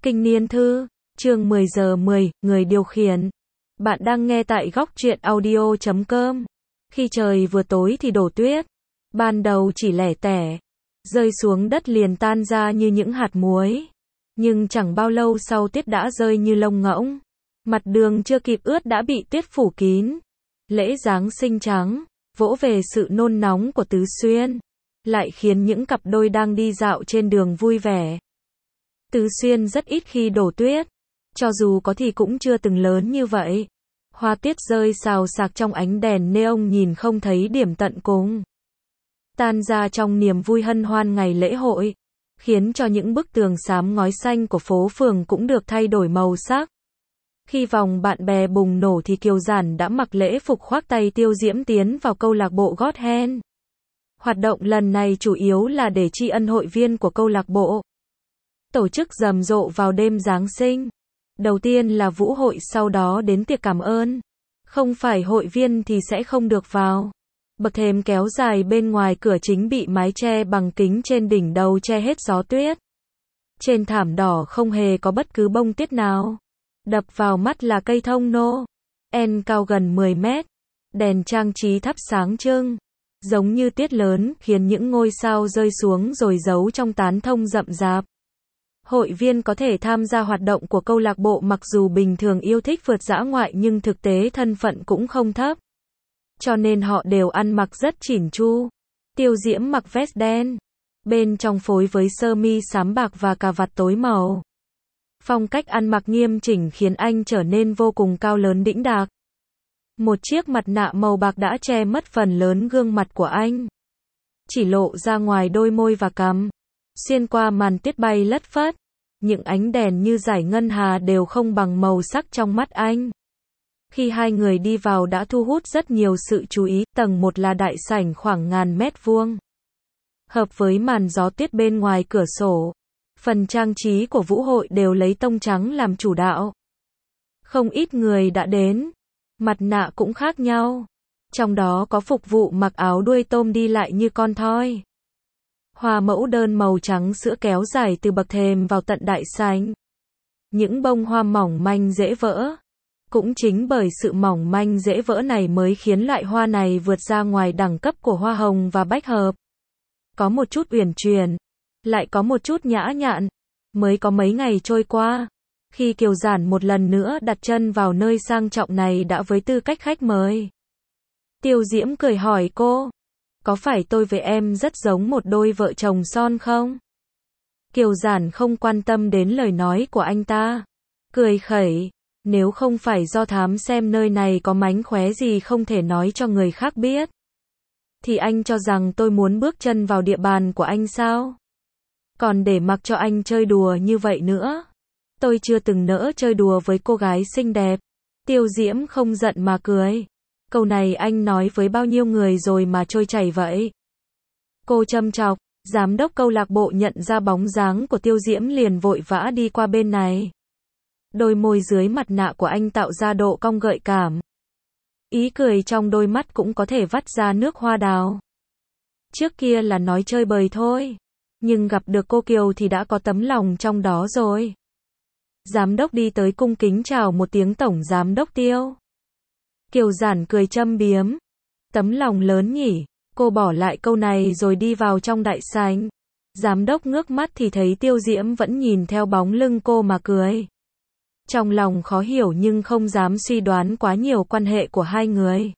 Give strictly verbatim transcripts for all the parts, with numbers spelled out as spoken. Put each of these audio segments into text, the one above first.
Kinh niên thư, chương mười giờ mười, người điều khiển. Bạn đang nghe tại góc truyện audio chấm com. Khi trời vừa tối thì đổ tuyết. Ban đầu chỉ lẻ tẻ, rơi xuống đất liền tan ra như những hạt muối. Nhưng chẳng bao lâu sau tuyết đã rơi như lông ngỗng. Mặt đường chưa kịp ướt đã bị tuyết phủ kín. Lễ Giáng sinh trắng, vỗ về sự nôn nóng của Tứ Xuyên, lại khiến những cặp đôi đang đi dạo trên đường vui vẻ. Tứ Xuyên rất ít khi đổ tuyết, cho dù có thì cũng chưa từng lớn như vậy. Hoa tuyết rơi xào xạc trong ánh đèn neon nhìn không thấy điểm tận cùng. Tan ra trong niềm vui hân hoan ngày lễ hội, khiến cho những bức tường xám ngói xanh của phố phường cũng được thay đổi màu sắc. Khi vòng bạn bè bùng nổ thì Kiều Giản đã mặc lễ phục khoác tay Tiêu Diễm tiến vào câu lạc bộ gót hen. Hoạt động lần này chủ yếu là để tri ân hội viên của câu lạc bộ. Tổ chức rầm rộ vào đêm Giáng sinh. Đầu tiên là vũ hội, sau đó đến tiệc cảm ơn. Không phải hội viên thì sẽ không được vào. Bậc thềm kéo dài bên ngoài cửa chính bị mái che bằng kính trên đỉnh đầu che hết gió tuyết. Trên thảm đỏ không hề có bất cứ bông tuyết nào. Đập vào mắt là cây thông Noel cao gần mười mét. Đèn trang trí thắp sáng trưng, giống như tuyết lớn, khiến những ngôi sao rơi xuống rồi giấu trong tán thông rậm rạp. Hội viên có thể tham gia hoạt động của câu lạc bộ mặc dù bình thường yêu thích vượt dã ngoại nhưng thực tế thân phận cũng không thấp. Cho nên họ đều ăn mặc rất chỉn chu. Tiêu Diễm mặc vest đen, bên trong phối với sơ mi xám bạc và cà vạt tối màu. Phong cách ăn mặc nghiêm chỉnh khiến anh trở nên vô cùng cao lớn đĩnh đạc. Một chiếc mặt nạ màu bạc đã che mất phần lớn gương mặt của anh, chỉ lộ ra ngoài đôi môi và cằm. Xuyên qua màn tuyết bay lất phất, những ánh đèn như dải ngân hà đều không bằng màu sắc trong mắt anh. Khi hai người đi vào đã thu hút rất nhiều sự chú ý. Tầng một là đại sảnh khoảng ngàn mét vuông, hợp với màn gió tuyết bên ngoài cửa sổ. Phần trang trí của vũ hội đều lấy tông trắng làm chủ đạo. Không ít người đã đến, mặt nạ cũng khác nhau. Trong đó có phục vụ mặc áo đuôi tôm đi lại như con thoi. Hoa mẫu đơn màu trắng sữa kéo dài từ bậc thềm vào tận đại sảnh. Những bông hoa mỏng manh dễ vỡ. Cũng chính bởi sự mỏng manh dễ vỡ này mới khiến loại hoa này vượt ra ngoài đẳng cấp của hoa hồng và bách hợp. Có một chút uyển chuyển, lại có một chút nhã nhặn. Mới có mấy ngày trôi qua, khi Kiều Giản một lần nữa đặt chân vào nơi sang trọng này đã với tư cách khách mời. Tiêu Diễm cười hỏi cô, có phải tôi với em rất giống một đôi vợ chồng son không? Kiều Giản không quan tâm đến lời nói của anh ta, cười khẩy, nếu không phải do thám xem nơi này có mánh khóe gì không thể nói cho người khác biết, thì anh cho rằng tôi muốn bước chân vào địa bàn của anh sao? Còn để mặc cho anh chơi đùa như vậy nữa. Tôi chưa từng nỡ chơi đùa với cô gái xinh đẹp. Tiêu Diễm không giận mà cười. Câu này anh nói với bao nhiêu người rồi mà trôi chảy vậy? Cô châm chọc. Giám đốc câu lạc bộ nhận ra bóng dáng của Tiêu Diễm liền vội vã đi qua bên này. Đôi môi dưới mặt nạ của anh tạo ra độ cong gợi cảm. Ý cười trong đôi mắt cũng có thể vắt ra nước hoa đào. Trước kia là nói chơi bời thôi, nhưng gặp được cô Kiều thì đã có tấm lòng trong đó rồi. Giám đốc đi tới cung kính chào một tiếng tổng giám đốc Tiêu. Kiều Giản cười châm biếm. Tấm lòng lớn nhỉ. Cô bỏ lại câu này rồi đi vào trong đại sảnh. Giám đốc ngước mắt thì thấy Tiêu Diễm vẫn nhìn theo bóng lưng cô mà cười. Trong lòng khó hiểu nhưng không dám suy đoán quá nhiều quan hệ của hai người.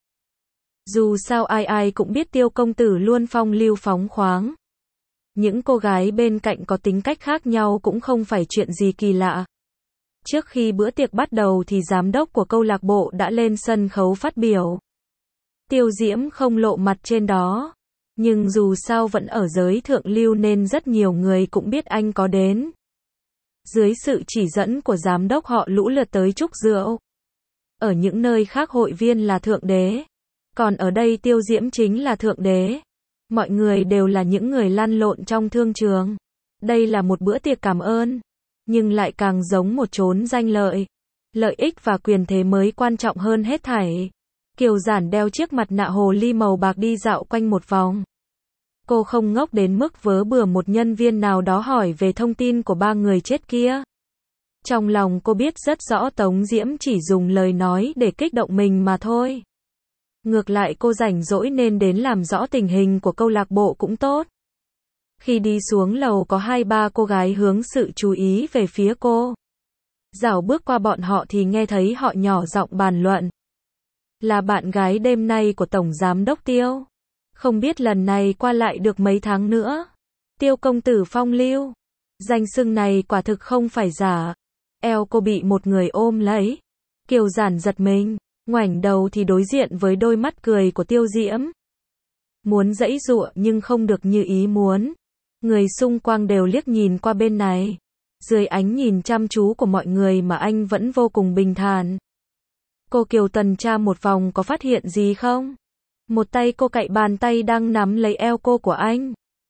Dù sao ai ai cũng biết Tiêu công tử luôn phong lưu phóng khoáng. Những cô gái bên cạnh có tính cách khác nhau cũng không phải chuyện gì kỳ lạ. Trước khi bữa tiệc bắt đầu thì giám đốc của câu lạc bộ đã lên sân khấu phát biểu. Tiêu Diễm không lộ mặt trên đó, nhưng dù sao vẫn ở giới thượng lưu nên rất nhiều người cũng biết anh có đến. Dưới sự chỉ dẫn của giám đốc họ lũ lượt tới chúc rượu. Ở những nơi khác hội viên là thượng đế, còn ở đây Tiêu Diễm chính là thượng đế. Mọi người đều là những người lăn lộn trong thương trường. Đây là một bữa tiệc cảm ơn, nhưng lại càng giống một chốn danh lợi. Lợi ích và quyền thế mới quan trọng hơn hết thảy. Kiều Giản đeo chiếc mặt nạ hồ ly màu bạc đi dạo quanh một vòng. Cô không ngốc đến mức vớ bừa một nhân viên nào đó hỏi về thông tin của ba người chết kia. Trong lòng cô biết rất rõ Tống Diễm chỉ dùng lời nói để kích động mình mà thôi. Ngược lại cô rảnh rỗi nên đến làm rõ tình hình của câu lạc bộ cũng tốt. Khi đi xuống lầu có hai ba cô gái hướng sự chú ý về phía cô. Dạo bước qua bọn họ thì nghe thấy họ nhỏ giọng bàn luận. Là bạn gái đêm nay của Tổng Giám đốc Tiêu. Không biết lần này qua lại được mấy tháng nữa. Tiêu công tử phong lưu. Danh xưng này quả thực không phải giả. Eo cô bị một người ôm lấy. Kiều Giản giật mình, ngoảnh đầu thì đối diện với đôi mắt cười của Tiêu Diễm. Muốn giãy giụa nhưng không được như ý muốn. Người xung quanh đều liếc nhìn qua bên này. Dưới ánh nhìn chăm chú của mọi người mà anh vẫn vô cùng bình thản. Cô Kiều tuần tra một vòng có phát hiện gì không? Một tay cô cạy bàn tay đang nắm lấy eo cô của anh.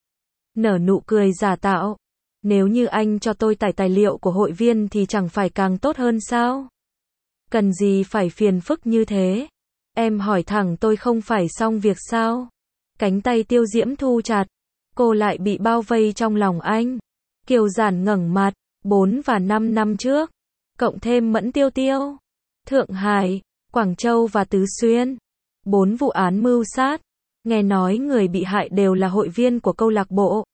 Nở nụ cười giả tạo. Nếu như anh cho tôi tải tài liệu của hội viên thì chẳng phải càng tốt hơn sao? Cần gì phải phiền phức như thế? Em hỏi thẳng tôi không phải xong việc sao? Cánh tay Tiêu Diễm thu chặt. Cô lại bị bao vây trong lòng anh. Kiều Giản ngẩng mặt. Bốn và năm năm trước. Cộng thêm Mẫn Tiêu Tiêu. Thượng Hải, Quảng Châu và Tứ Xuyên. Bốn vụ án mưu sát. Nghe nói người bị hại đều là hội viên của câu lạc bộ.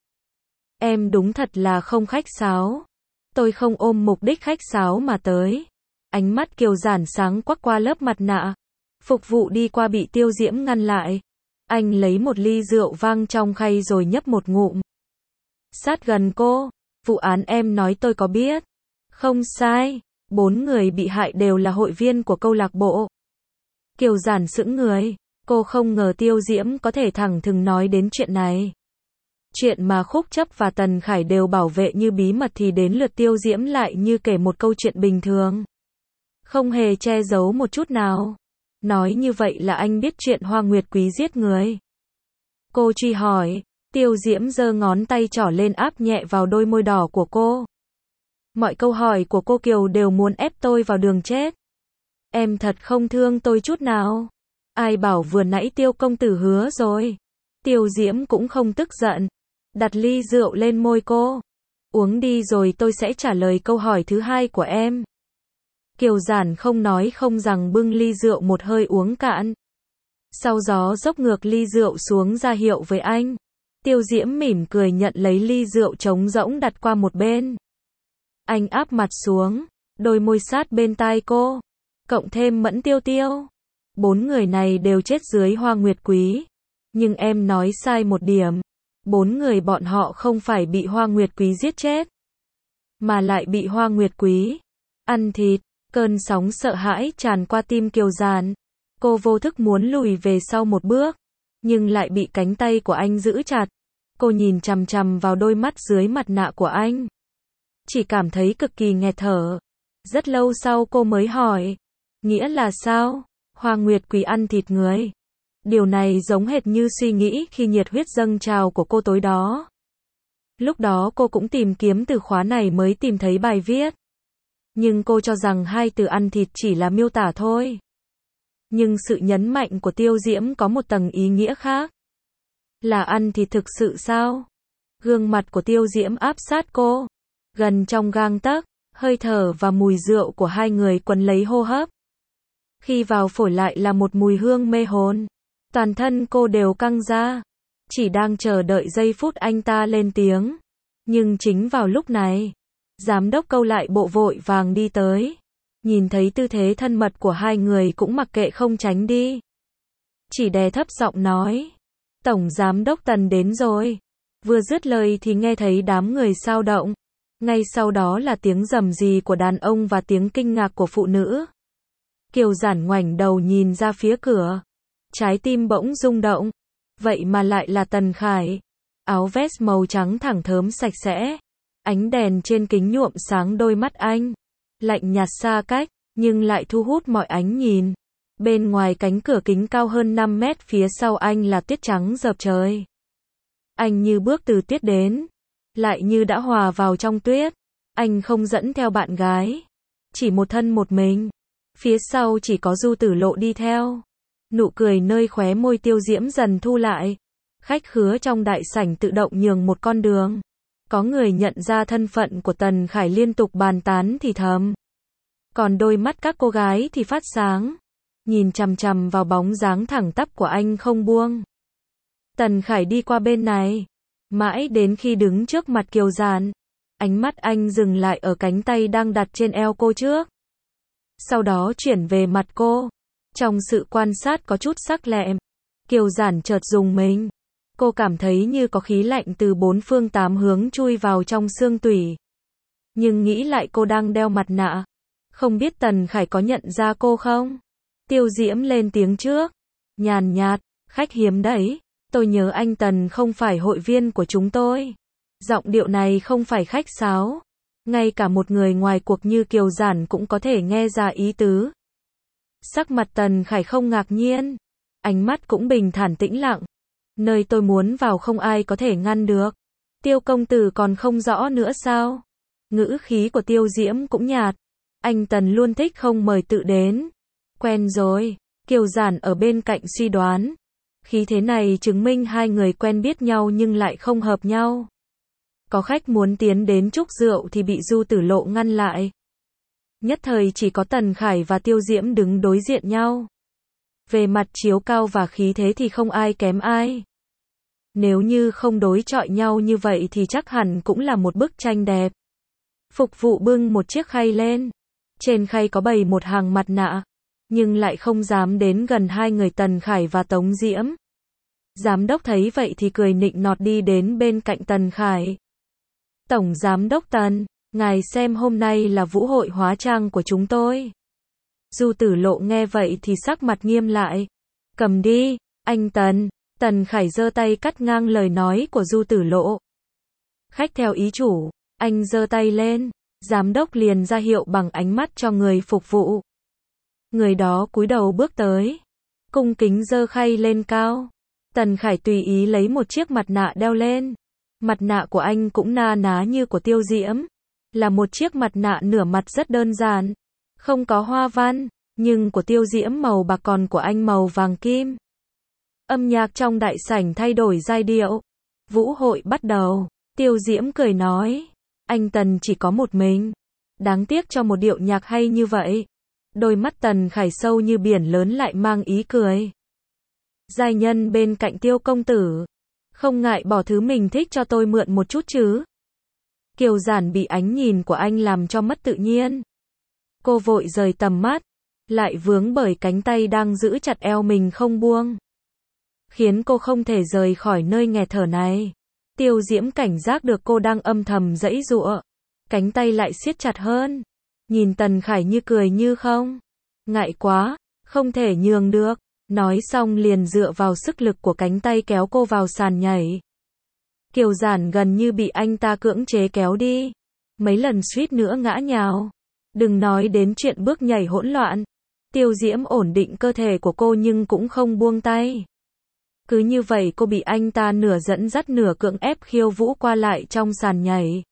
Em đúng thật là không khách sáo. Tôi không ôm mục đích khách sáo mà tới. Ánh mắt Kiều Giản sáng quắc qua lớp mặt nạ. Phục vụ đi qua bị Tiêu Diễm ngăn lại. Anh lấy một ly rượu vang trong khay rồi nhấp một ngụm. Sát gần cô. Vụ án em nói tôi có biết. Không sai. Bốn người bị hại đều là hội viên của câu lạc bộ. Kiều Giản sững người. Cô không ngờ Tiêu Diễm có thể thẳng thừng nói đến chuyện này. Chuyện mà Khúc Chấp và Tần Khải đều bảo vệ như bí mật thì đến lượt Tiêu Diễm lại như kể một câu chuyện bình thường. Không hề che giấu một chút nào. Nói như vậy là anh biết chuyện Hoa Nguyệt Quý giết người. Cô truy hỏi. Tiêu Diễm giơ ngón tay trỏ lên áp nhẹ vào đôi môi đỏ của cô. Mọi câu hỏi của cô Kiều đều muốn ép tôi vào đường chết. Em thật không thương tôi chút nào. Ai bảo vừa nãy Tiêu công tử hứa rồi. Tiêu Diễm cũng không tức giận. Đặt ly rượu lên môi cô. Uống đi rồi tôi sẽ trả lời câu hỏi thứ hai của em. Kiều Giản không nói không rằng bưng ly rượu một hơi uống cạn. Sau đó dốc ngược ly rượu xuống ra hiệu với anh. Tiêu Diễm mỉm cười nhận lấy ly rượu trống rỗng đặt qua một bên. Anh áp mặt xuống, đôi môi sát bên tai cô. Cộng thêm Mẫn Tiêu Tiêu. Bốn người này đều chết dưới Hoa Nguyệt Quý. Nhưng em nói sai một điểm. Bốn người bọn họ không phải bị Hoa Nguyệt Quý giết chết. Mà lại bị Hoa Nguyệt Quý ăn thịt. Cơn sóng sợ hãi tràn qua tim Kiều Giản. Cô vô thức muốn lùi về sau một bước. Nhưng lại bị cánh tay của anh giữ chặt. Cô nhìn chằm chằm vào đôi mắt dưới mặt nạ của anh. Chỉ cảm thấy cực kỳ nghẹt thở. Rất lâu sau cô mới hỏi. Nghĩa là sao? Hoa Nguyệt Quý ăn thịt người. Điều này giống hệt như suy nghĩ khi nhiệt huyết dâng trào của cô tối đó. Lúc đó cô cũng tìm kiếm từ khóa này mới tìm thấy bài viết. Nhưng cô cho rằng hai từ ăn thịt chỉ là miêu tả thôi. Nhưng sự nhấn mạnh của Tiêu Diễm có một tầng ý nghĩa khác. Là ăn thịt thực sự sao? Gương mặt của Tiêu Diễm áp sát cô. Gần trong gang tấc, hơi thở và mùi rượu của hai người quấn lấy hô hấp. Khi vào phổi lại là một mùi hương mê hồn. Toàn thân cô đều căng ra. Chỉ đang chờ đợi giây phút anh ta lên tiếng. Nhưng chính vào lúc này, giám đốc câu lại bộ vội vàng đi tới. Nhìn thấy tư thế thân mật của hai người cũng mặc kệ không tránh đi. Chỉ đè thấp giọng nói. Tổng giám đốc Tần đến rồi. Vừa dứt lời thì nghe thấy đám người xao động. Ngay sau đó là tiếng rầm rì của đàn ông và tiếng kinh ngạc của phụ nữ. Kiều Giản ngoảnh đầu nhìn ra phía cửa. Trái tim bỗng rung động. Vậy mà lại là Tần Khải. Áo vest màu trắng thẳng thớm sạch sẽ. Ánh đèn trên kính nhuộm sáng đôi mắt anh. Lạnh nhạt xa cách, nhưng lại thu hút mọi ánh nhìn. Bên ngoài cánh cửa kính cao hơn năm mét phía sau anh là tuyết trắng rợp trời. Anh như bước từ tuyết đến. Lại như đã hòa vào trong tuyết. Anh không dẫn theo bạn gái. Chỉ một thân một mình. Phía sau chỉ có Du Tử Lộ đi theo. Nụ cười nơi khóe môi Tiêu Diễm dần thu lại. Khách khứa trong đại sảnh tự động nhường một con đường. Có người nhận ra thân phận của Tần Khải liên tục bàn tán thì thầm. Còn đôi mắt các cô gái thì phát sáng, nhìn chằm chằm vào bóng dáng thẳng tắp của anh không buông. Tần Khải đi qua bên này, mãi đến khi đứng trước mặt Kiều Giản, ánh mắt anh dừng lại ở cánh tay đang đặt trên eo cô trước. Sau đó chuyển về mặt cô. Trong sự quan sát có chút sắc lẹm, Kiều Giản chợt rùng mình. Cô cảm thấy như có khí lạnh từ bốn phương tám hướng chui vào trong xương tủy. Nhưng nghĩ lại cô đang đeo mặt nạ. Không biết Tần Khải có nhận ra cô không? Tiêu Diễm lên tiếng trước. Nhàn nhạt, khách hiếm đấy. Tôi nhớ anh Tần không phải hội viên của chúng tôi. Giọng điệu này không phải khách sáo. Ngay cả một người ngoài cuộc như Kiều Giản cũng có thể nghe ra ý tứ. Sắc mặt Tần Khải không ngạc nhiên. Ánh mắt cũng bình thản tĩnh lặng. Nơi tôi muốn vào không ai có thể ngăn được. Tiêu công tử còn không rõ nữa sao? Ngữ khí của Tiêu Diễm cũng nhạt. Anh Tần luôn thích không mời tự đến. Quen rồi. Kiều Giản ở bên cạnh suy đoán. Khí thế này chứng minh hai người quen biết nhau nhưng lại không hợp nhau. Có khách muốn tiến đến chúc rượu thì bị Du Tử Lộ ngăn lại. Nhất thời chỉ có Tần Khải và Tiêu Diễm đứng đối diện nhau. Về mặt chiếu cao và khí thế thì không ai kém ai. Nếu như không đối chọi nhau như vậy thì chắc hẳn cũng là một bức tranh đẹp. Phục vụ bưng một chiếc khay lên. Trên khay có bày một hàng mặt nạ. Nhưng lại không dám đến gần hai người Tần Khải và Tống Diễm. Giám đốc thấy vậy thì cười nịnh nọt đi đến bên cạnh Tần Khải. Tổng giám đốc Tần, ngài xem hôm nay là vũ hội hóa trang của chúng tôi. Du Tử Lộ nghe vậy thì sắc mặt nghiêm lại. Cầm đi, anh Tần. Tần Khải giơ tay cắt ngang lời nói của Du Tử Lộ. Khách theo ý chủ, anh giơ tay lên. Giám đốc liền ra hiệu bằng ánh mắt cho người phục vụ. Người đó cúi đầu bước tới. Cung kính giơ khay lên cao. Tần Khải tùy ý lấy một chiếc mặt nạ đeo lên. Mặt nạ của anh cũng na ná như của Tiêu Diễm. Là một chiếc mặt nạ nửa mặt rất đơn giản. Không có hoa văn. Nhưng của Tiêu Diễm màu bạc còn của anh màu vàng kim. Âm nhạc trong đại sảnh thay đổi giai điệu. Vũ hội bắt đầu. Tiêu Diễm cười nói. Anh Tần chỉ có một mình. Đáng tiếc cho một điệu nhạc hay như vậy. Đôi mắt Tần Khải sâu như biển lớn lại mang ý cười. Giai nhân bên cạnh Tiêu công tử. Không ngại bỏ thứ mình thích cho tôi mượn một chút chứ. Kiều Giản bị ánh nhìn của anh làm cho mất tự nhiên. Cô vội rời tầm mắt. Lại vướng bởi cánh tay đang giữ chặt eo mình không buông. Khiến cô không thể rời khỏi nơi nghẹt thở này. Tiêu Diễm cảnh giác được cô đang âm thầm giãy giụa. Cánh tay lại siết chặt hơn. Nhìn Tần Khải như cười như không. Ngại quá, không thể nhường được. Nói xong liền dựa vào sức lực của cánh tay kéo cô vào sàn nhảy. Kiều Giản gần như bị anh ta cưỡng chế kéo đi. Mấy lần suýt nữa ngã nhào. Đừng nói đến chuyện bước nhảy hỗn loạn. Tiêu Diễm ổn định cơ thể của cô nhưng cũng không buông tay. Cứ như vậy cô bị anh ta nửa dẫn dắt nửa cưỡng ép khiêu vũ qua lại trong sàn nhảy.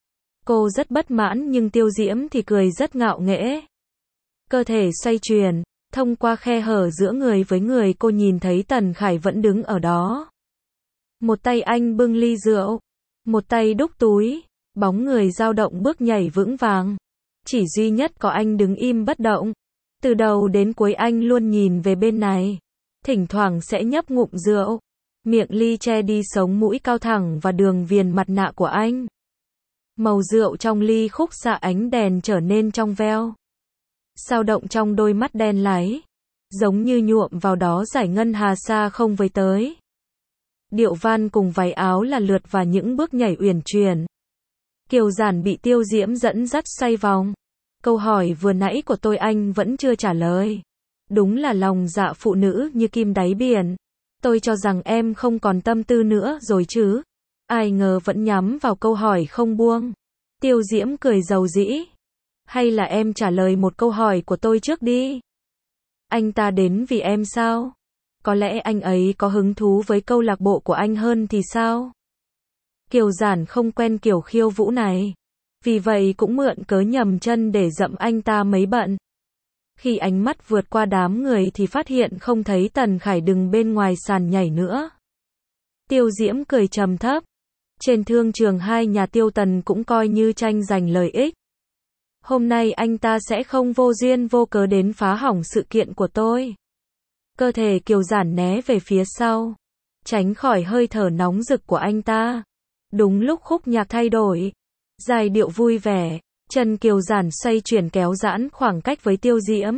Cô rất bất mãn nhưng Tiêu Diễm thì cười rất ngạo nghễ. Cơ thể xoay chuyển, thông qua khe hở giữa người với người cô nhìn thấy Tần Khải vẫn đứng ở đó. Một tay anh bưng ly rượu, một tay đúc túi, bóng người dao động bước nhảy vững vàng. Chỉ duy nhất có anh đứng im bất động. Từ đầu đến cuối anh luôn nhìn về bên này. Thỉnh thoảng sẽ nhấp ngụm rượu. Miệng ly che đi sống mũi cao thẳng và đường viền mặt nạ của anh. Màu rượu trong ly khúc xạ ánh đèn trở nên trong veo. Sao động trong đôi mắt đen láy. Giống như nhuộm vào đó giải ngân hà xa không với tới. Điệu van cùng váy áo là lượt và những bước nhảy uyển chuyển. Kiều Giản bị Tiêu Diễm dẫn dắt xoay vòng. Câu hỏi vừa nãy của tôi anh vẫn chưa trả lời. Đúng là lòng dạ phụ nữ như kim đáy biển. Tôi cho rằng em không còn tâm tư nữa rồi chứ. Ai ngờ vẫn nhắm vào câu hỏi không buông. Tiêu Diễm cười dầu dĩ. Hay là em trả lời một câu hỏi của tôi trước đi. Anh ta đến vì em sao? Có lẽ anh ấy có hứng thú với câu lạc bộ của anh hơn thì sao? Kiều Giản không quen kiểu khiêu vũ này. Vì vậy cũng mượn cớ nhầm chân để dậm anh ta mấy bận. Khi ánh mắt vượt qua đám người thì phát hiện không thấy Tần Khải đứng bên ngoài sàn nhảy nữa. Tiêu Diễm cười trầm thấp. Trên thương trường hai nhà Tiêu Tần cũng coi như tranh giành lợi ích. Hôm nay anh ta sẽ không vô duyên vô cớ đến phá hỏng sự kiện của tôi. Cơ thể Kiều Giản né về phía sau, tránh khỏi hơi thở nóng rực của anh ta. Đúng lúc khúc nhạc thay đổi, giai điệu vui vẻ, chân Kiều Giản xoay chuyển kéo giãn khoảng cách với Tiêu Diễm.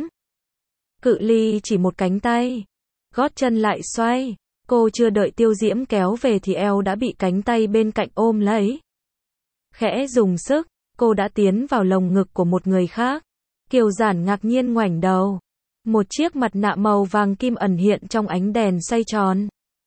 Cự ly chỉ một cánh tay, gót chân lại xoay, cô chưa đợi Tiêu Diễm kéo về thì eo đã bị cánh tay bên cạnh ôm lấy. Khẽ dùng sức, cô đã tiến vào lồng ngực của một người khác. Kiều Giản ngạc nhiên ngoảnh đầu. Một chiếc mặt nạ màu vàng kim ẩn hiện trong ánh đèn xoay tròn.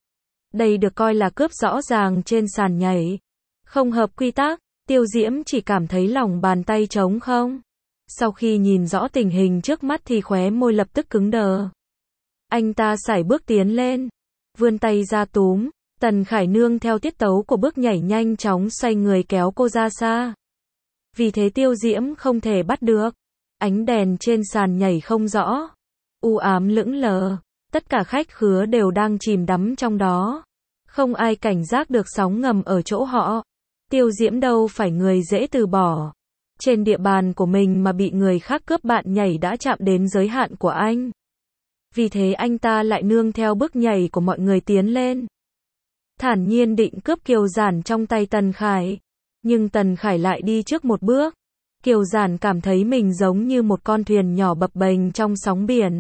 Đây được coi là cướp rõ ràng trên sàn nhảy. Không hợp quy tắc, Tiêu Diễm chỉ cảm thấy lòng bàn tay trống không. Sau khi nhìn rõ tình hình trước mắt thì khóe môi lập tức cứng đờ. Anh ta sải bước tiến lên, vươn tay ra túm. Tần Khải nương theo tiết tấu của bước nhảy nhanh chóng xoay người kéo cô ra xa. Vì thế Tiêu Diễm không thể bắt được. Ánh đèn trên sàn nhảy không rõ, u ám lững lờ, tất cả khách khứa đều đang chìm đắm trong đó. Không ai cảnh giác được sóng ngầm ở chỗ họ. Tiêu Diễm đâu phải người dễ từ bỏ. Trên địa bàn của mình mà bị người khác cướp bạn nhảy đã chạm đến giới hạn của anh. Vì thế anh ta lại nương theo bước nhảy của mọi người tiến lên. Thản nhiên định cướp Kiều Giản trong tay Tần Khải. Nhưng Tần Khải lại đi trước một bước. Kiều Giản cảm thấy mình giống như một con thuyền nhỏ bập bềnh trong sóng biển.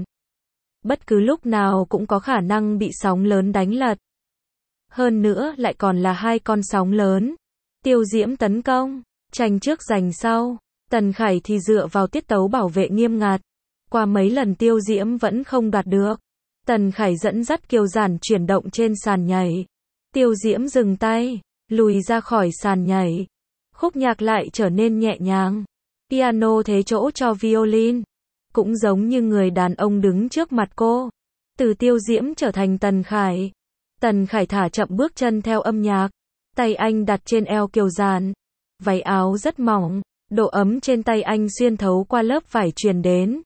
Bất cứ lúc nào cũng có khả năng bị sóng lớn đánh lật. Hơn nữa lại còn là hai con sóng lớn. Tiêu Diễm tấn công, tranh trước giành sau. Tần Khải thì dựa vào tiết tấu bảo vệ nghiêm ngặt. Qua mấy lần Tiêu Diễm vẫn không đoạt được. Tần Khải dẫn dắt Kiều Giản chuyển động trên sàn nhảy. Tiêu Diễm dừng tay, lùi ra khỏi sàn nhảy. Khúc nhạc lại trở nên nhẹ nhàng. Piano thế chỗ cho violin. Cũng giống như người đàn ông đứng trước mặt cô. Từ Tiêu Diễm trở thành Tần Khải. Tần Khải thả chậm bước chân theo âm nhạc. Tay anh đặt trên eo Kiều Giản. Váy áo rất mỏng. Độ ấm trên tay anh xuyên thấu qua lớp vải truyền đến.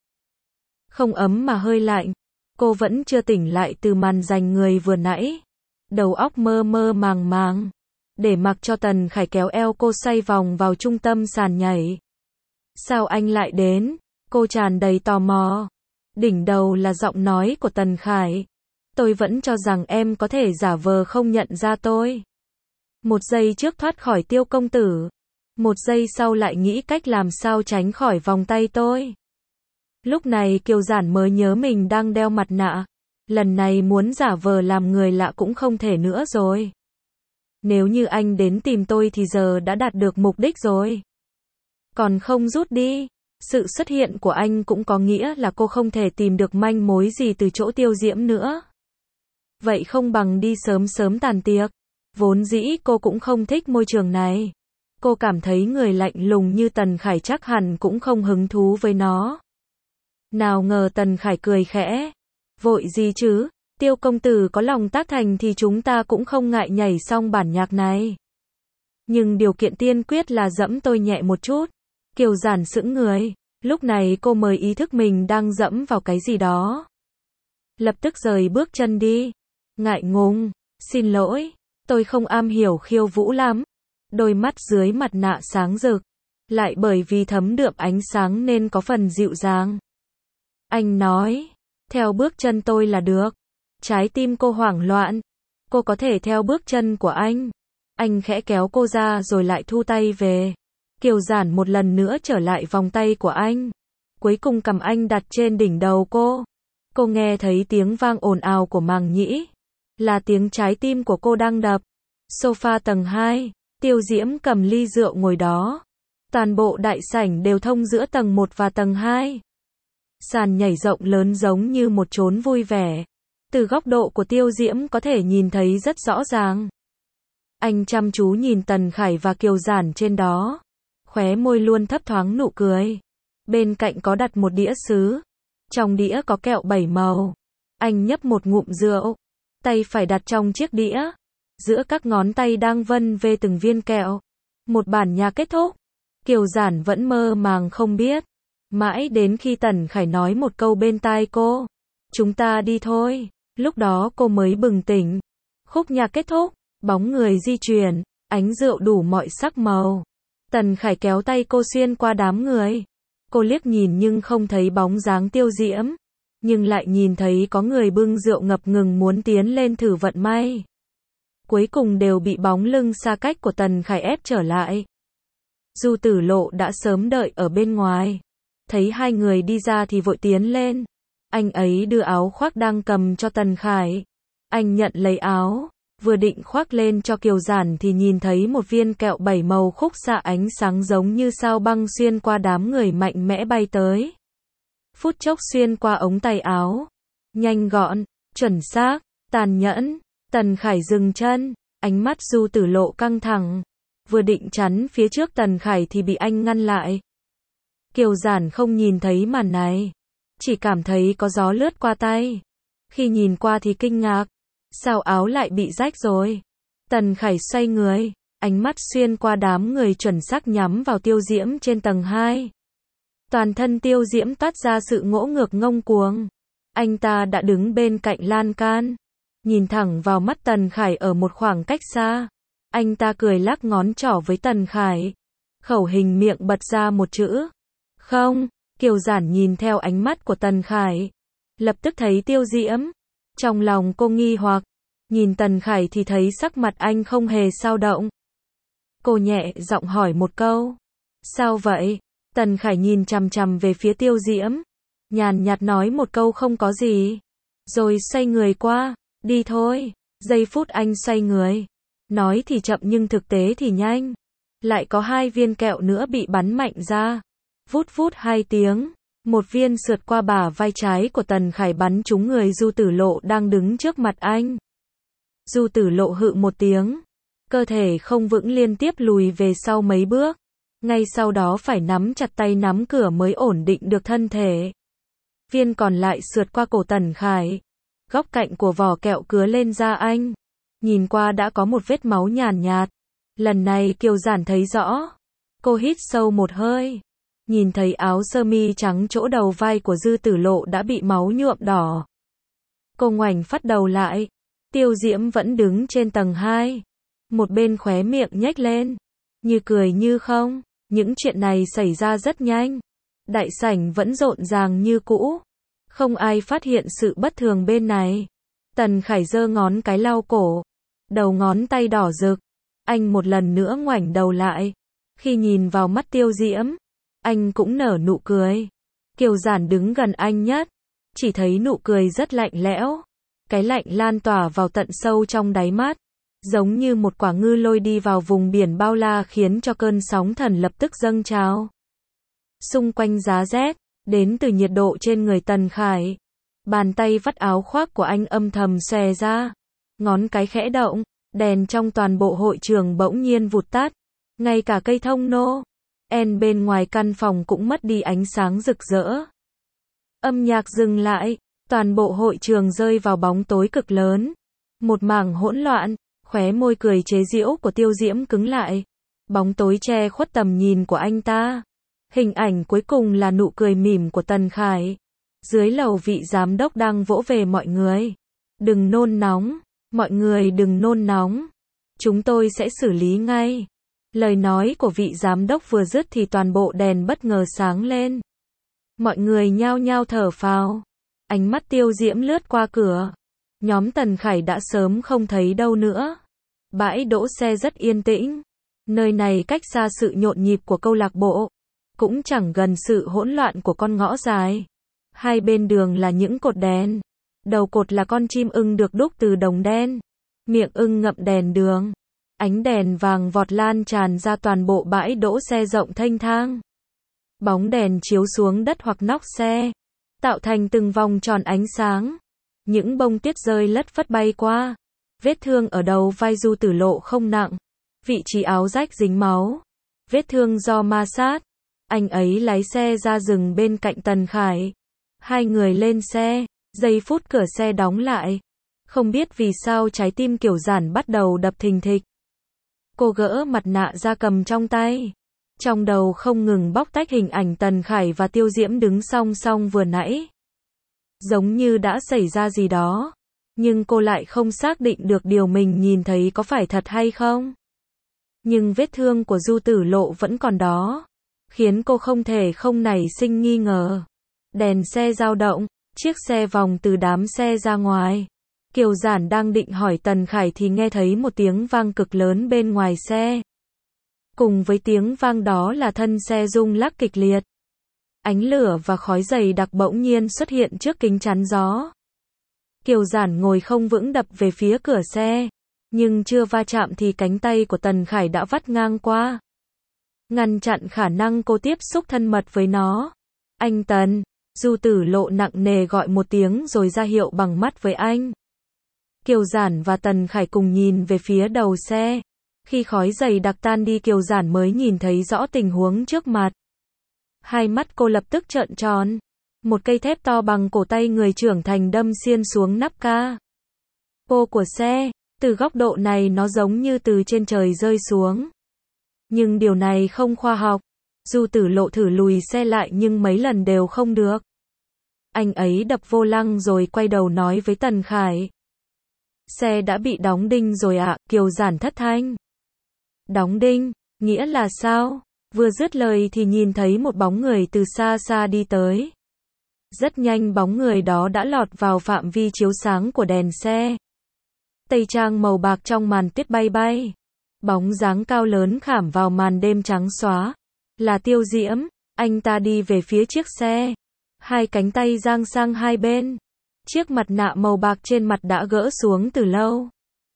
Không ấm mà hơi lạnh. Cô vẫn chưa tỉnh lại từ màn giành người vừa nãy. Đầu óc mơ mơ màng màng. Để mặc cho Tần Khải kéo eo cô xoay vòng vào trung tâm sàn nhảy. Sao anh lại đến? Cô tràn đầy tò mò. Đỉnh đầu là giọng nói của Tần Khải. Tôi vẫn cho rằng em có thể giả vờ không nhận ra tôi. Một giây trước thoát khỏi Tiêu công tử. Một giây sau lại nghĩ cách làm sao tránh khỏi vòng tay tôi. Lúc này Kiều Giản mới nhớ mình đang đeo mặt nạ. Lần này muốn giả vờ làm người lạ cũng không thể nữa rồi. Nếu như anh đến tìm tôi thì giờ đã đạt được mục đích rồi. Còn không rút đi. Sự xuất hiện của anh cũng có nghĩa là cô không thể tìm được manh mối gì từ chỗ Tiêu Diễm nữa. Vậy không bằng đi sớm sớm tàn tiệc. Vốn dĩ cô cũng không thích môi trường này. Cô cảm thấy người lạnh lùng như Tần Khải chắc hẳn cũng không hứng thú với nó. Nào ngờ Tần Khải cười khẽ. Vội gì chứ, Tiêu công tử có lòng tác thành thì chúng ta cũng không ngại nhảy xong bản nhạc này. Nhưng điều kiện tiên quyết là dẫm tôi nhẹ một chút. Kiều Giản sững người. Lúc này cô mới ý thức mình đang dẫm vào cái gì đó. Lập tức rời bước chân đi. Ngại ngùng, xin lỗi, tôi không am hiểu khiêu vũ lắm. Đôi mắt dưới mặt nạ sáng rực. Lại bởi vì thấm đượm ánh sáng nên có phần dịu dàng. Anh nói, theo bước chân tôi là được. Trái tim cô hoảng loạn. Cô có thể theo bước chân của anh. Anh khẽ kéo cô ra rồi lại thu tay về. Kiều Giản một lần nữa trở lại vòng tay của anh. Cuối cùng cầm anh đặt trên đỉnh đầu cô. Cô nghe thấy tiếng vang ồn ào của màng nhĩ. Là tiếng trái tim của cô đang đập. Sofa tầng hai. Tiêu Diễm cầm ly rượu ngồi đó. Toàn bộ đại sảnh đều thông giữa tầng một và tầng hai. Sàn nhảy rộng lớn giống như một chốn vui vẻ. Từ góc độ của Tiêu Diễm có thể nhìn thấy rất rõ ràng. Anh chăm chú nhìn Tần Khải và Kiều Giản trên đó. Khóe môi luôn thấp thoáng nụ cười. Bên cạnh có đặt một đĩa sứ. Trong đĩa có kẹo bảy màu. Anh nhấp một ngụm rượu. Tay phải đặt trong chiếc đĩa. Giữa các ngón tay đang vân vê từng viên kẹo. Một bản nhạc kết thúc. Kiều Giản vẫn mơ màng không biết. Mãi đến khi Tần Khải nói một câu bên tai cô. Chúng ta đi thôi. Lúc đó cô mới bừng tỉnh. Khúc nhạc kết thúc. Bóng người di chuyển. ánh rượu đủ mọi sắc màu. Tần Khải kéo tay cô xuyên qua đám người. Cô liếc nhìn nhưng không thấy bóng dáng Tiêu Diễm, nhưng lại nhìn thấy có người bưng rượu ngập ngừng muốn tiến lên thử vận may. Cuối cùng đều bị bóng lưng xa cách của Tần Khải ép trở lại. Du Tử Lộ đã sớm đợi ở bên ngoài, thấy hai người đi ra thì vội tiến lên. Anh ấy đưa áo khoác đang cầm cho Tần Khải. Anh nhận lấy áo, vừa định khoác lên cho Kiều Giản thì nhìn thấy một viên kẹo bảy màu khúc xạ ánh sáng giống như sao băng xuyên qua đám người mạnh mẽ bay tới. Phút chốc xuyên qua ống tay áo. Nhanh gọn, chuẩn xác, tàn nhẫn. Tần Khải dừng chân, ánh mắt Du Tử Lộ căng thẳng. Vừa định chắn phía trước Tần Khải thì bị anh ngăn lại. Kiều Giản không nhìn thấy màn này, chỉ cảm thấy có gió lướt qua tay. Khi nhìn qua thì kinh ngạc, sao áo lại bị rách rồi? Tần Khải xoay người, ánh mắt xuyên qua đám người chuẩn xác nhắm vào Tiêu Diễm trên tầng hai. Toàn thân Tiêu Diễm toát ra sự ngỗ ngược ngông cuồng. Anh ta đã đứng bên cạnh lan can, nhìn thẳng vào mắt Tần Khải ở một khoảng cách xa. Anh ta cười lắc ngón trỏ với Tần Khải. Khẩu hình miệng bật ra một chữ. Không. Kiều Giản nhìn theo ánh mắt của Tần Khải, lập tức thấy Tiêu Diễm. Trong lòng cô nghi hoặc, nhìn Tần Khải thì thấy sắc mặt anh không hề dao động. Cô nhẹ giọng hỏi một câu. Sao vậy? Tần Khải nhìn chằm chằm về phía Tiêu Diễm, nhàn nhạt nói một câu không có gì, rồi xoay người qua. Đi thôi. Giây phút anh xoay người, nói thì chậm nhưng thực tế thì nhanh. Lại có hai viên kẹo nữa bị bắn mạnh ra. Vút vút hai tiếng, một viên sượt qua bả vai trái của Tần Khải bắn trúng người Du Tử Lộ đang đứng trước mặt anh. Du Tử Lộ hự một tiếng, cơ thể không vững liên tiếp lùi về sau mấy bước. Ngay sau đó phải nắm chặt tay nắm cửa mới ổn định được thân thể. Viên còn lại sượt qua cổ Tần Khải. Góc cạnh của vỏ kẹo cứa lên da anh. Nhìn qua đã có một vết máu nhàn nhạt. Lần này Kiều Giản thấy rõ. Cô hít sâu một hơi. Nhìn thấy áo sơ mi trắng chỗ đầu vai của Dư Tử Lộ đã bị máu nhuộm đỏ. Cô ngoảnh phát đầu lại. Tiêu Diễm vẫn đứng trên tầng hai. Một bên khóe miệng nhếch lên, như cười như không. Những chuyện này xảy ra rất nhanh. Đại sảnh vẫn rộn ràng như cũ. Không ai phát hiện sự bất thường bên này. Tần Khải giơ ngón cái lau cổ. Đầu ngón tay đỏ rực. Anh một lần nữa ngoảnh đầu lại. Khi nhìn vào mắt Tiêu Diễm, anh cũng nở nụ cười. Kiều Giản đứng gần anh nhất, chỉ thấy nụ cười rất lạnh lẽo. Cái lạnh lan tỏa vào tận sâu trong đáy mắt, giống như một quả ngư lôi đi vào vùng biển bao la khiến cho cơn sóng thần lập tức dâng trào. Xung quanh giá rét, đến từ nhiệt độ trên người Tần Khải. Bàn tay vắt áo khoác của anh âm thầm xòe ra. Ngón cái khẽ động, đèn trong toàn bộ hội trường bỗng nhiên vụt tắt. Ngay cả cây thông nô en bên ngoài căn phòng cũng mất đi ánh sáng rực rỡ. Âm nhạc dừng lại, toàn bộ hội trường rơi vào bóng tối cực lớn. Một mảng hỗn loạn, khóe môi cười chế giễu của Tiêu Diễm cứng lại. Bóng tối che khuất tầm nhìn của anh ta. Hình ảnh cuối cùng là nụ cười mỉm của Tần Khải. Dưới lầu vị giám đốc đang vỗ về mọi người. Đừng nôn nóng, mọi người đừng nôn nóng. Chúng tôi sẽ xử lý ngay. Lời nói của vị giám đốc vừa dứt thì toàn bộ đèn bất ngờ sáng lên. Mọi người nhao nhao thở phào. Ánh mắt Tiêu Diễm lướt qua cửa. Nhóm Tần Khải đã sớm không thấy đâu nữa. Bãi đỗ xe rất yên tĩnh. Nơi này cách xa sự nhộn nhịp của câu lạc bộ, cũng chẳng gần sự hỗn loạn của con ngõ dài. Hai bên đường là những cột đèn. Đầu cột là con chim ưng được đúc từ đồng đen. Miệng ưng ngậm đèn đường. Ánh đèn vàng vọt lan tràn ra toàn bộ bãi đỗ xe rộng thênh thang. Bóng đèn chiếu xuống đất hoặc nóc xe, tạo thành từng vòng tròn ánh sáng. Những bông tuyết rơi lất phất bay qua. Vết thương ở đầu vai Du Tử Lộ không nặng. Vị trí áo rách dính máu. Vết thương do ma sát. Anh ấy lái xe ra rừng bên cạnh Tần Khải. Hai người lên xe. Giây phút cửa xe đóng lại. Không biết vì sao trái tim Kiều Giản bắt đầu đập thình thịch. Cô gỡ mặt nạ ra cầm trong tay. Trong đầu không ngừng bóc tách hình ảnh Tần Khải và Tiêu Diễm đứng song song vừa nãy. Giống như đã xảy ra gì đó. Nhưng cô lại không xác định được điều mình nhìn thấy có phải thật hay không. Nhưng vết thương của Du Tử Lộ vẫn còn đó, khiến cô không thể không nảy sinh nghi ngờ. Đèn xe dao động, chiếc xe vòng từ đám xe ra ngoài. Kiều Giản đang định hỏi Tần Khải thì nghe thấy một tiếng vang cực lớn bên ngoài xe. Cùng với tiếng vang đó là thân xe rung lắc kịch liệt. Ánh lửa và khói dày đặc bỗng nhiên xuất hiện trước kính chắn gió. Kiều Giản ngồi không vững đập về phía cửa xe, nhưng chưa va chạm thì cánh tay của Tần Khải đã vắt ngang qua, ngăn chặn khả năng cô tiếp xúc thân mật với nó. Anh Tần, Du Tử Lộ nặng nề gọi một tiếng rồi ra hiệu bằng mắt với anh. Kiều Giản và Tần Khải cùng nhìn về phía đầu xe. Khi khói dày đặc tan đi Kiều Giản mới nhìn thấy rõ tình huống trước mặt. Hai mắt cô lập tức trợn tròn. Một cây thép to bằng cổ tay người trưởng thành đâm xuyên xuống nắp ca pô của xe. Từ góc độ này nó giống như từ trên trời rơi xuống. Nhưng điều này không khoa học. Du Tử Lộ thử lùi xe lại nhưng mấy lần đều không được. Anh ấy đập vô lăng rồi quay đầu nói với Tần Khải. Xe đã bị đóng đinh rồi ạ, à? Kiều Giản thất thanh. Đóng đinh, nghĩa là sao? Vừa dứt lời thì nhìn thấy một bóng người từ xa xa đi tới. Rất nhanh bóng người đó đã lọt vào phạm vi chiếu sáng của đèn xe. Tây trang màu bạc trong màn tuyết bay bay. Bóng dáng cao lớn khảm vào màn đêm trắng xóa. Là Tiêu Diễm, anh ta đi về phía chiếc xe. Hai cánh tay dang sang hai bên. Chiếc mặt nạ màu bạc trên mặt đã gỡ xuống từ lâu.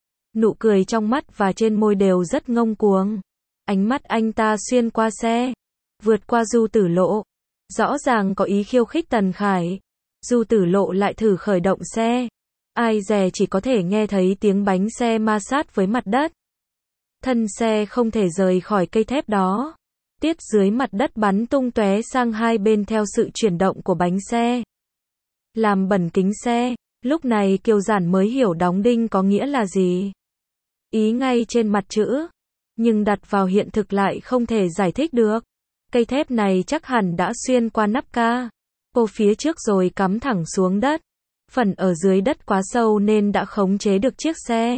Nụ cười trong mắt và trên môi đều rất ngông cuồng. Ánh mắt anh ta xuyên qua xe, vượt qua Du Tử Lộ. Rõ ràng có ý khiêu khích Tần Khải. Du Tử Lộ lại thử khởi động xe. Ai dè chỉ có thể nghe thấy tiếng bánh xe ma sát với mặt đất. Thân xe không thể rời khỏi cây thép đó. Tiết dưới mặt đất bắn tung tóe sang hai bên theo sự chuyển động của bánh xe. Làm bẩn kính xe. Lúc này Kiều Giản mới hiểu đóng đinh có nghĩa là gì. Ý ngay trên mặt chữ. Nhưng đặt vào hiện thực lại không thể giải thích được. Cây thép này chắc hẳn đã xuyên qua nắp ca pô phía trước rồi cắm thẳng xuống đất. Phần ở dưới đất quá sâu nên đã khống chế được chiếc xe.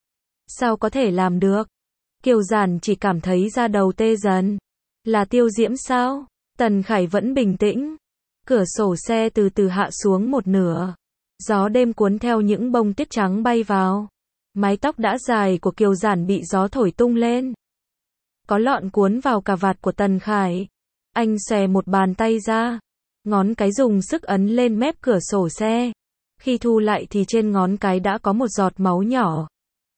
Sao có thể làm được? Kiều Giản chỉ cảm thấy da đầu tê dần. Là Tiêu Diễm sao? Tần Khải vẫn bình tĩnh. Cửa sổ xe từ từ hạ xuống một nửa. Gió đêm cuốn theo những bông tuyết trắng bay vào. Mái tóc đã dài của Kiều Giản bị gió thổi tung lên. Có lọn cuốn vào cà vạt của Tần Khải. Anh xòe một bàn tay ra. Ngón cái dùng sức ấn lên mép cửa sổ xe. Khi thu lại thì trên ngón cái đã có một giọt máu nhỏ.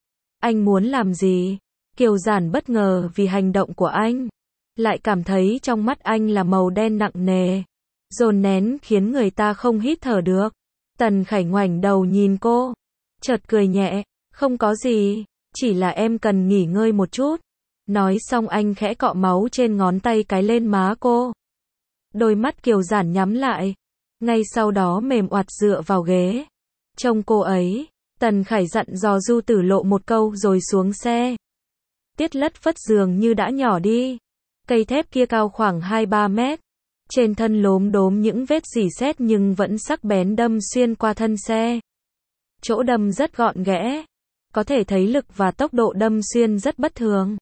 Anh muốn làm gì? Kiều Giản bất ngờ vì hành động của anh. Lại cảm thấy trong mắt anh là màu đen nặng nề. Dồn nén khiến người ta không hít thở được. Tần Khải ngoảnh đầu nhìn cô. Chợt cười nhẹ. Không có gì. Chỉ là em cần nghỉ ngơi một chút. Nói xong anh khẽ cọ máu trên ngón tay cái lên má cô. Đôi mắt Kiều Giản nhắm lại. Ngay sau đó mềm oặt dựa vào ghế. Trông cô ấy. Tần Khải dặn dò Du Tử Lộ một câu rồi xuống xe. Tiết lất phất dường như đã nhỏ đi. Cây thép kia cao khoảng hai ba mét. Trên thân lốm đốm những vết rỉ sét nhưng vẫn sắc bén đâm xuyên qua thân xe. Chỗ đâm rất gọn ghẽ. Có thể thấy lực và tốc độ đâm xuyên rất bất thường.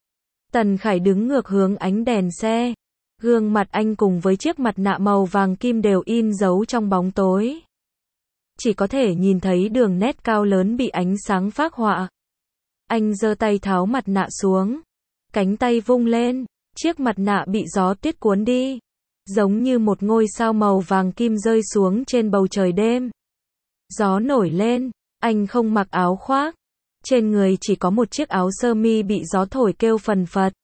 Tần Khải đứng ngược hướng ánh đèn xe. Gương mặt anh cùng với chiếc mặt nạ màu vàng kim đều in dấu trong bóng tối. Chỉ có thể nhìn thấy đường nét cao lớn bị ánh sáng phác họa. Anh giơ tay tháo mặt nạ xuống. Cánh tay vung lên. Chiếc mặt nạ bị gió tuyết cuốn đi. Giống như một ngôi sao màu vàng kim rơi xuống trên bầu trời đêm. Gió nổi lên. Anh không mặc áo khoác. Trên người chỉ có một chiếc áo sơ mi bị gió thổi kêu phần phật.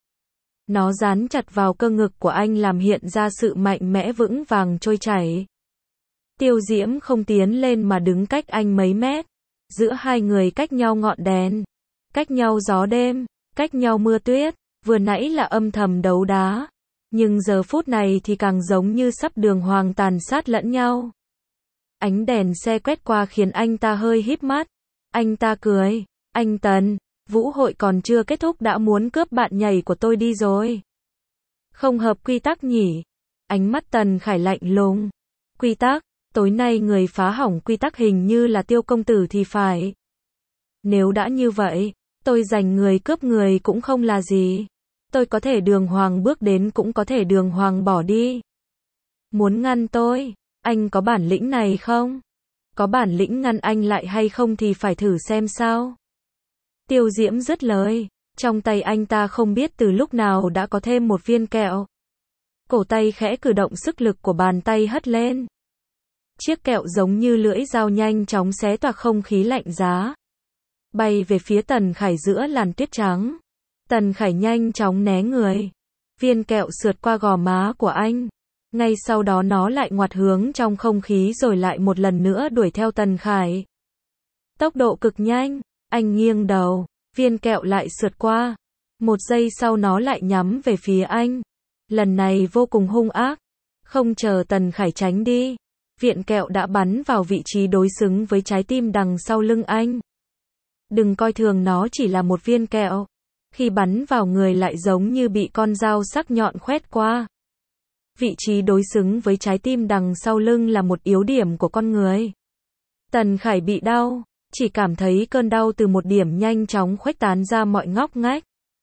Nó dán chặt vào cơ ngực của anh làm hiện ra sự mạnh mẽ vững vàng trôi chảy. Tiêu Diễm không tiến lên mà đứng cách anh mấy mét. Giữa hai người cách nhau ngọn đèn. Cách nhau gió đêm. Cách nhau mưa tuyết. Vừa nãy là âm thầm đấu đá. Nhưng giờ phút này thì càng giống như sắp đường hoàng tàn sát lẫn nhau. Ánh đèn xe quét qua khiến anh ta hơi híp mắt. Anh ta cười. Anh Tần, vũ hội còn chưa kết thúc đã muốn cướp bạn nhảy của tôi đi rồi. Không hợp quy tắc nhỉ? Ánh mắt Tần Khải lạnh lùng. Quy tắc? Tối nay người phá hỏng quy tắc hình như là Tiêu công tử thì phải. Nếu đã như vậy, Tôi giành người cướp người cũng không là gì. Tôi có thể đường hoàng bước đến cũng có thể đường hoàng bỏ đi. Muốn ngăn tôi, anh có bản lĩnh này không? Có bản lĩnh ngăn anh lại hay không thì phải thử xem sao. Tiêu Diễm dứt lời, trong tay anh ta không biết từ lúc nào đã có thêm một viên kẹo. Cổ tay khẽ cử động, sức lực của bàn tay hất lên. Chiếc kẹo giống như lưỡi dao nhanh chóng xé toạc không khí lạnh giá, bay về phía Tần Khải giữa làn tuyết trắng. Tần Khải nhanh chóng né người. Viên kẹo sượt qua gò má của anh. Ngay sau đó nó lại ngoặt hướng trong không khí rồi lại một lần nữa đuổi theo Tần Khải. Tốc độ cực nhanh, anh nghiêng đầu, viên kẹo lại sượt qua. Một giây sau nó lại nhắm về phía anh. Lần này vô cùng hung ác. Không chờ Tần Khải tránh đi, viên kẹo đã bắn vào vị trí đối xứng với trái tim đằng sau lưng anh. Đừng coi thường nó chỉ là một viên kẹo. Khi bắn vào người lại giống như bị con dao sắc nhọn khoét qua. Vị trí đối xứng với trái tim đằng sau lưng là một yếu điểm của con người. Tần Khải bị đau, chỉ cảm thấy cơn đau từ một điểm nhanh chóng khuếch tán ra mọi ngóc ngách.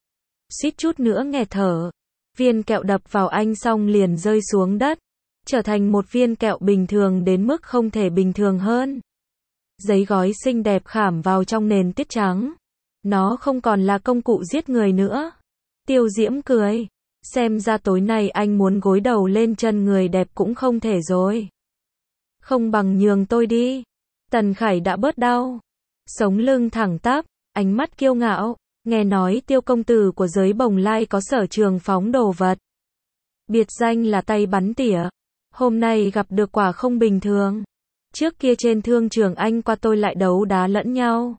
Suýt chút nữa nghẹt thở. Viên kẹo đập vào anh xong liền rơi xuống đất, trở thành một viên kẹo bình thường đến mức không thể bình thường hơn. Giấy gói xinh đẹp khảm vào trong nền tuyết trắng. Nó không còn là công cụ giết người nữa. Tiêu Diễm cười. Xem ra tối nay anh muốn gối đầu lên chân người đẹp cũng không thể rồi. Không bằng nhường tôi đi. Tần Khải đã bớt đau. Sống lưng thẳng tắp, ánh mắt kiêu ngạo. Nghe nói Tiêu công tử của giới Bồng Lai có sở trường phóng đồ vật. Biệt danh là tay bắn tỉa. Hôm nay gặp được quả không bình thường. Trước kia trên thương trường anh qua tôi lại đấu đá lẫn nhau.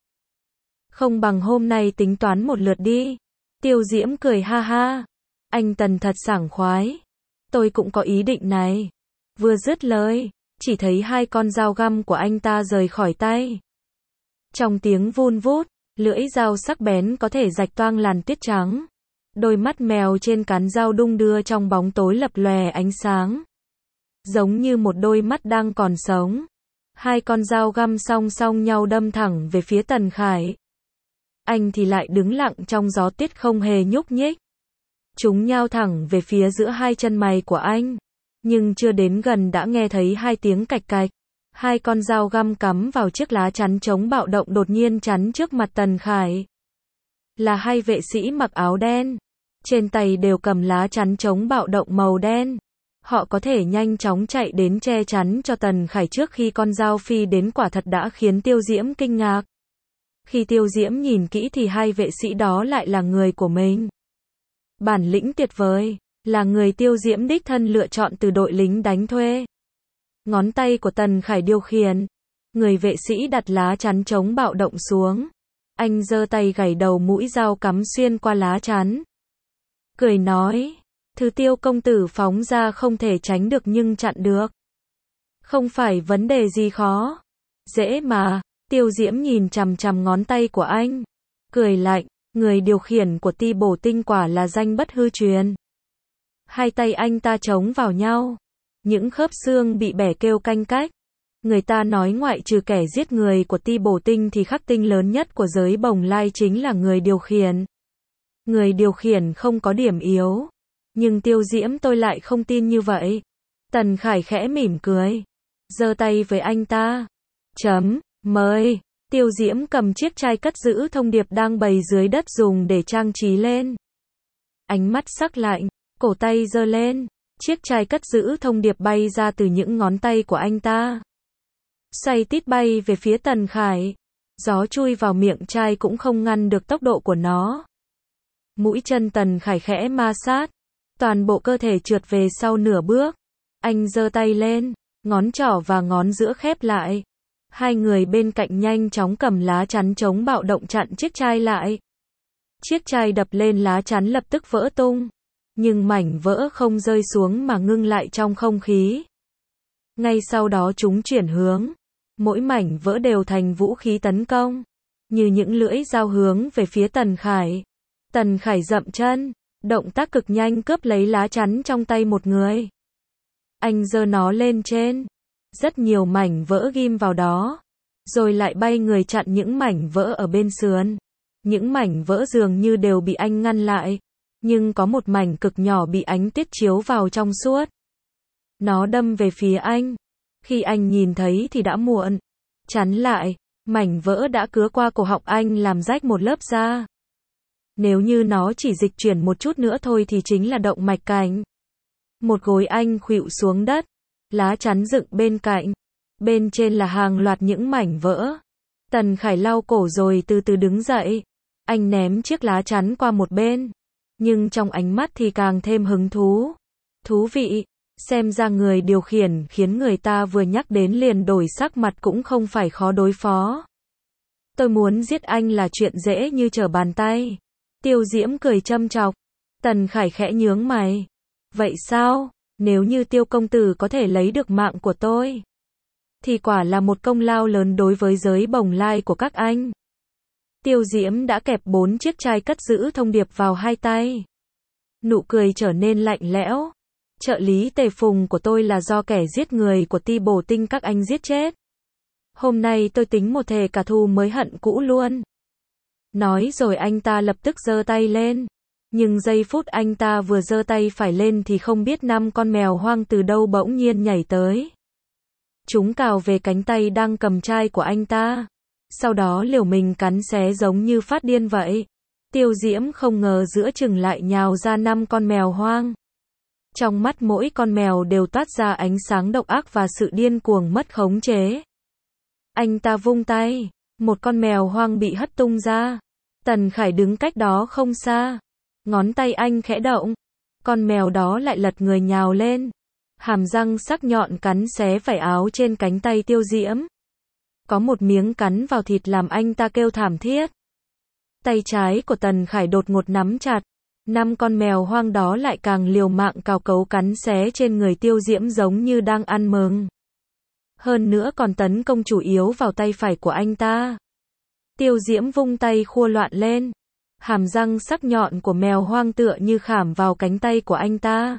Không bằng hôm nay tính toán một lượt đi. Tiêu Diễm cười ha ha. Anh Tần thật sảng khoái. Tôi cũng có ý định này. Vừa dứt lời, chỉ thấy hai con dao găm của anh ta rời khỏi tay. Trong tiếng vun vút, lưỡi dao sắc bén có thể rạch toang làn tuyết trắng. Đôi mắt mèo trên cán dao đung đưa trong bóng tối lập lòe ánh sáng. Giống như một đôi mắt đang còn sống. Hai con dao găm song song nhau đâm thẳng về phía Tần Khải. Anh thì lại đứng lặng trong gió tuyết không hề nhúc nhích. Chúng nhao thẳng về phía giữa hai chân mày của anh. Nhưng chưa đến gần đã nghe thấy hai tiếng cạch cạch. Hai con dao găm cắm vào chiếc lá chắn chống bạo động đột nhiên chắn trước mặt Tần Khải. Là hai vệ sĩ mặc áo đen. Trên tay đều cầm lá chắn chống bạo động màu đen. Họ có thể nhanh chóng chạy đến che chắn cho Tần Khải trước khi con dao phi đến, quả thật đã khiến Tiêu Diễm kinh ngạc. Khi Tiêu Diễm nhìn kỹ thì hai vệ sĩ đó lại là người của mình. Bản lĩnh tuyệt vời, là người Tiêu Diễm đích thân lựa chọn từ đội lính đánh thuê. Ngón tay của Tần Khải điều khiển. Người vệ sĩ đặt lá chắn chống bạo động xuống. Anh giơ tay gảy đầu mũi dao cắm xuyên qua lá chắn. Cười nói, thứ Tiêu công tử phóng ra không thể tránh được nhưng chặn được. Không phải vấn đề gì khó. Dễ mà. Tiêu Diễm nhìn chằm chằm ngón tay của anh. Cười lạnh, người điều khiển của Ti Bổ Tinh quả là danh bất hư truyền. Hai tay anh ta chống vào nhau. Những khớp xương bị bẻ kêu canh cách. Người ta nói ngoại trừ kẻ giết người của Ti Bổ Tinh thì khắc tinh lớn nhất của giới Bồng Lai chính là người điều khiển. Người điều khiển không có điểm yếu. Nhưng Tiêu Diễm tôi lại không tin như vậy. Tần Khải khẽ mỉm cười. Giơ tay với anh ta. Chấm, mời. Tiêu Diễm cầm chiếc chai cất giữ thông điệp đang bày dưới đất dùng để trang trí lên. Ánh mắt sắc lạnh, cổ tay giơ lên. Chiếc chai cất giữ thông điệp bay ra từ những ngón tay của anh ta. Xoay tít bay về phía Tần Khải. Gió chui vào miệng chai cũng không ngăn được tốc độ của nó. Mũi chân Tần Khải khẽ ma sát. Toàn bộ cơ thể trượt về sau nửa bước. Anh giơ tay lên, ngón trỏ và ngón giữa khép lại. Hai người bên cạnh nhanh chóng cầm lá chắn chống bạo động chặn chiếc chai lại. Chiếc chai đập lên lá chắn lập tức vỡ tung. Nhưng mảnh vỡ không rơi xuống mà ngưng lại trong không khí. Ngay sau đó chúng chuyển hướng. Mỗi mảnh vỡ đều thành vũ khí tấn công. Như những lưỡi dao hướng về phía Tần Khải. Tần Khải dậm chân. Động tác cực nhanh cướp lấy lá chắn trong tay một người. Anh giơ nó lên trên. Rất nhiều mảnh vỡ ghim vào đó. Rồi lại bay người chặn những mảnh vỡ ở bên sườn. Những mảnh vỡ dường như đều bị anh ngăn lại. Nhưng có một mảnh cực nhỏ bị ánh tuyết chiếu vào trong suốt. Nó đâm về phía anh. Khi anh nhìn thấy thì đã muộn. Chắn lại, mảnh vỡ đã cứa qua cổ họng anh làm rách một lớp da. Nếu như nó chỉ dịch chuyển một chút nữa thôi thì chính là động mạch cảnh. Một gối anh khuỵu xuống đất. Lá chắn dựng bên cạnh. Bên trên là hàng loạt những mảnh vỡ. Tần Khải lau cổ rồi từ từ đứng dậy. Anh ném chiếc lá chắn qua một bên. Nhưng trong ánh mắt thì càng thêm hứng thú. Thú vị. Xem ra người điều khiển khiến người ta vừa nhắc đến liền đổi sắc mặt cũng không phải khó đối phó. Tôi muốn giết anh là chuyện dễ như trở bàn tay. Tiêu Diễm cười châm chọc. Tần Khải khẽ nhướng mày. Vậy sao? Nếu như Tiêu công tử có thể lấy được mạng của tôi, thì quả là một công lao lớn đối với giới bồng lai của các anh. Tiêu Diễm đã kẹp bốn chiếc chai cất giữ thông điệp vào hai tay. Nụ cười trở nên lạnh lẽo. Trợ lý Tề Phùng của tôi là do kẻ giết người của Ti Bổ Tinh các anh giết chết. Hôm nay tôi tính một thề cả thù mới hận cũ luôn. Nói rồi anh ta lập tức giơ tay lên. Nhưng giây phút anh ta vừa giơ tay phải lên thì không biết năm con mèo hoang từ đâu bỗng nhiên nhảy tới. Chúng cào về cánh tay đang cầm chai của anh ta. Sau đó liều mình cắn xé giống như phát điên vậy. Tiêu Diễm không ngờ giữa chừng lại nhào ra năm con mèo hoang. Trong mắt mỗi con mèo đều toát ra ánh sáng độc ác và sự điên cuồng mất khống chế. Anh ta vung tay. Một con mèo hoang bị hất tung ra. Tần Khải đứng cách đó không xa. Ngón tay anh khẽ động. Con mèo đó lại lật người nhào lên. Hàm răng sắc nhọn cắn xé vải áo trên cánh tay Tiêu Diễm. Có một miếng cắn vào thịt làm anh ta kêu thảm thiết. Tay trái của Tần Khải đột ngột nắm chặt. Năm con mèo hoang đó lại càng liều mạng cào cấu cắn xé trên người Tiêu Diễm giống như đang ăn mừng. Hơn nữa còn tấn công chủ yếu vào tay phải của anh ta. Tiêu Diễm vung tay khua loạn lên. Hàm răng sắc nhọn của mèo hoang tựa như khảm vào cánh tay của anh ta.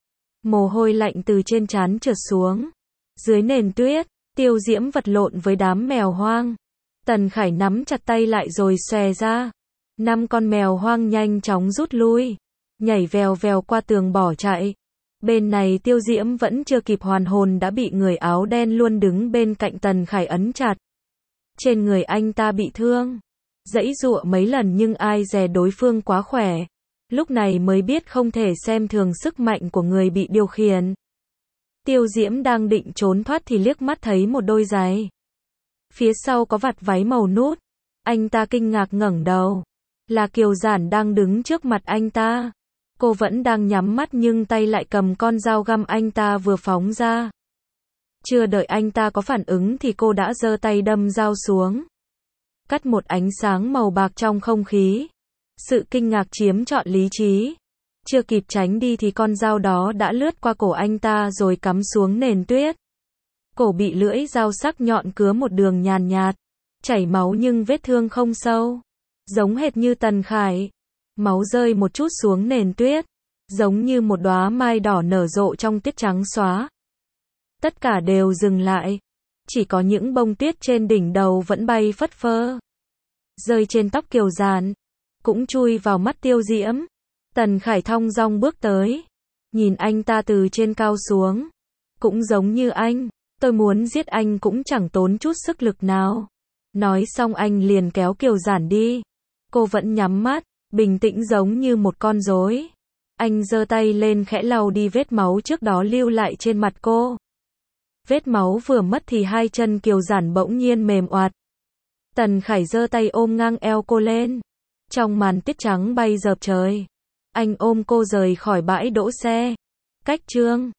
Mồ hôi lạnh từ trên trán trượt xuống. Dưới nền tuyết, Tiêu Diễm vật lộn với đám mèo hoang. Tần Khải nắm chặt tay lại rồi xòe ra. Năm con mèo hoang nhanh chóng rút lui. Nhảy vèo vèo qua tường bỏ chạy. Bên này Tiêu Diễm vẫn chưa kịp hoàn hồn đã bị người áo đen luôn đứng bên cạnh Tần Khải ấn chặt. Trên người anh ta bị thương. Giãy giụa mấy lần nhưng ai dè đối phương quá khỏe. Lúc này mới biết không thể xem thường sức mạnh của người bị điều khiển. Tiêu Diễm đang định trốn thoát thì liếc mắt thấy một đôi giày. Phía sau có vạt váy màu nút. Anh ta kinh ngạc ngẩng đầu. Là Kiều Giản đang đứng trước mặt anh ta. Cô vẫn đang nhắm mắt nhưng tay lại cầm con dao găm anh ta vừa phóng ra. Chưa đợi anh ta có phản ứng thì cô đã giơ tay đâm dao xuống. Cắt một ánh sáng màu bạc trong không khí. Sự kinh ngạc chiếm trọn lý trí. Chưa kịp tránh đi thì con dao đó đã lướt qua cổ anh ta rồi cắm xuống nền tuyết. Cổ bị lưỡi dao sắc nhọn cứa một đường nhàn nhạt. Chảy máu nhưng vết thương không sâu. Giống hệt như Tần Khải. Máu rơi một chút xuống nền tuyết. Giống như một đóa mai đỏ nở rộ trong tuyết trắng xóa. Tất cả đều dừng lại. Chỉ có những bông tuyết trên đỉnh đầu vẫn bay phất phơ. Rơi trên tóc Kiều Giản. Cũng chui vào mắt Tiêu Diễm. Tần Khải thong dong bước tới. Nhìn anh ta từ trên cao xuống. Cũng giống như anh. Tôi muốn giết anh cũng chẳng tốn chút sức lực nào. Nói xong anh liền kéo Kiều Giản đi. Cô vẫn nhắm mắt. Bình tĩnh giống như một con rối. Anh giơ tay lên khẽ lau đi vết máu trước đó lưu lại trên mặt cô. Vết máu vừa mất thì hai chân Kiều Giản bỗng nhiên mềm oạt. Tần Khải giơ tay ôm ngang eo cô lên. Trong màn tuyết trắng bay dợp trời. Anh ôm cô rời khỏi bãi đỗ xe. Cách chương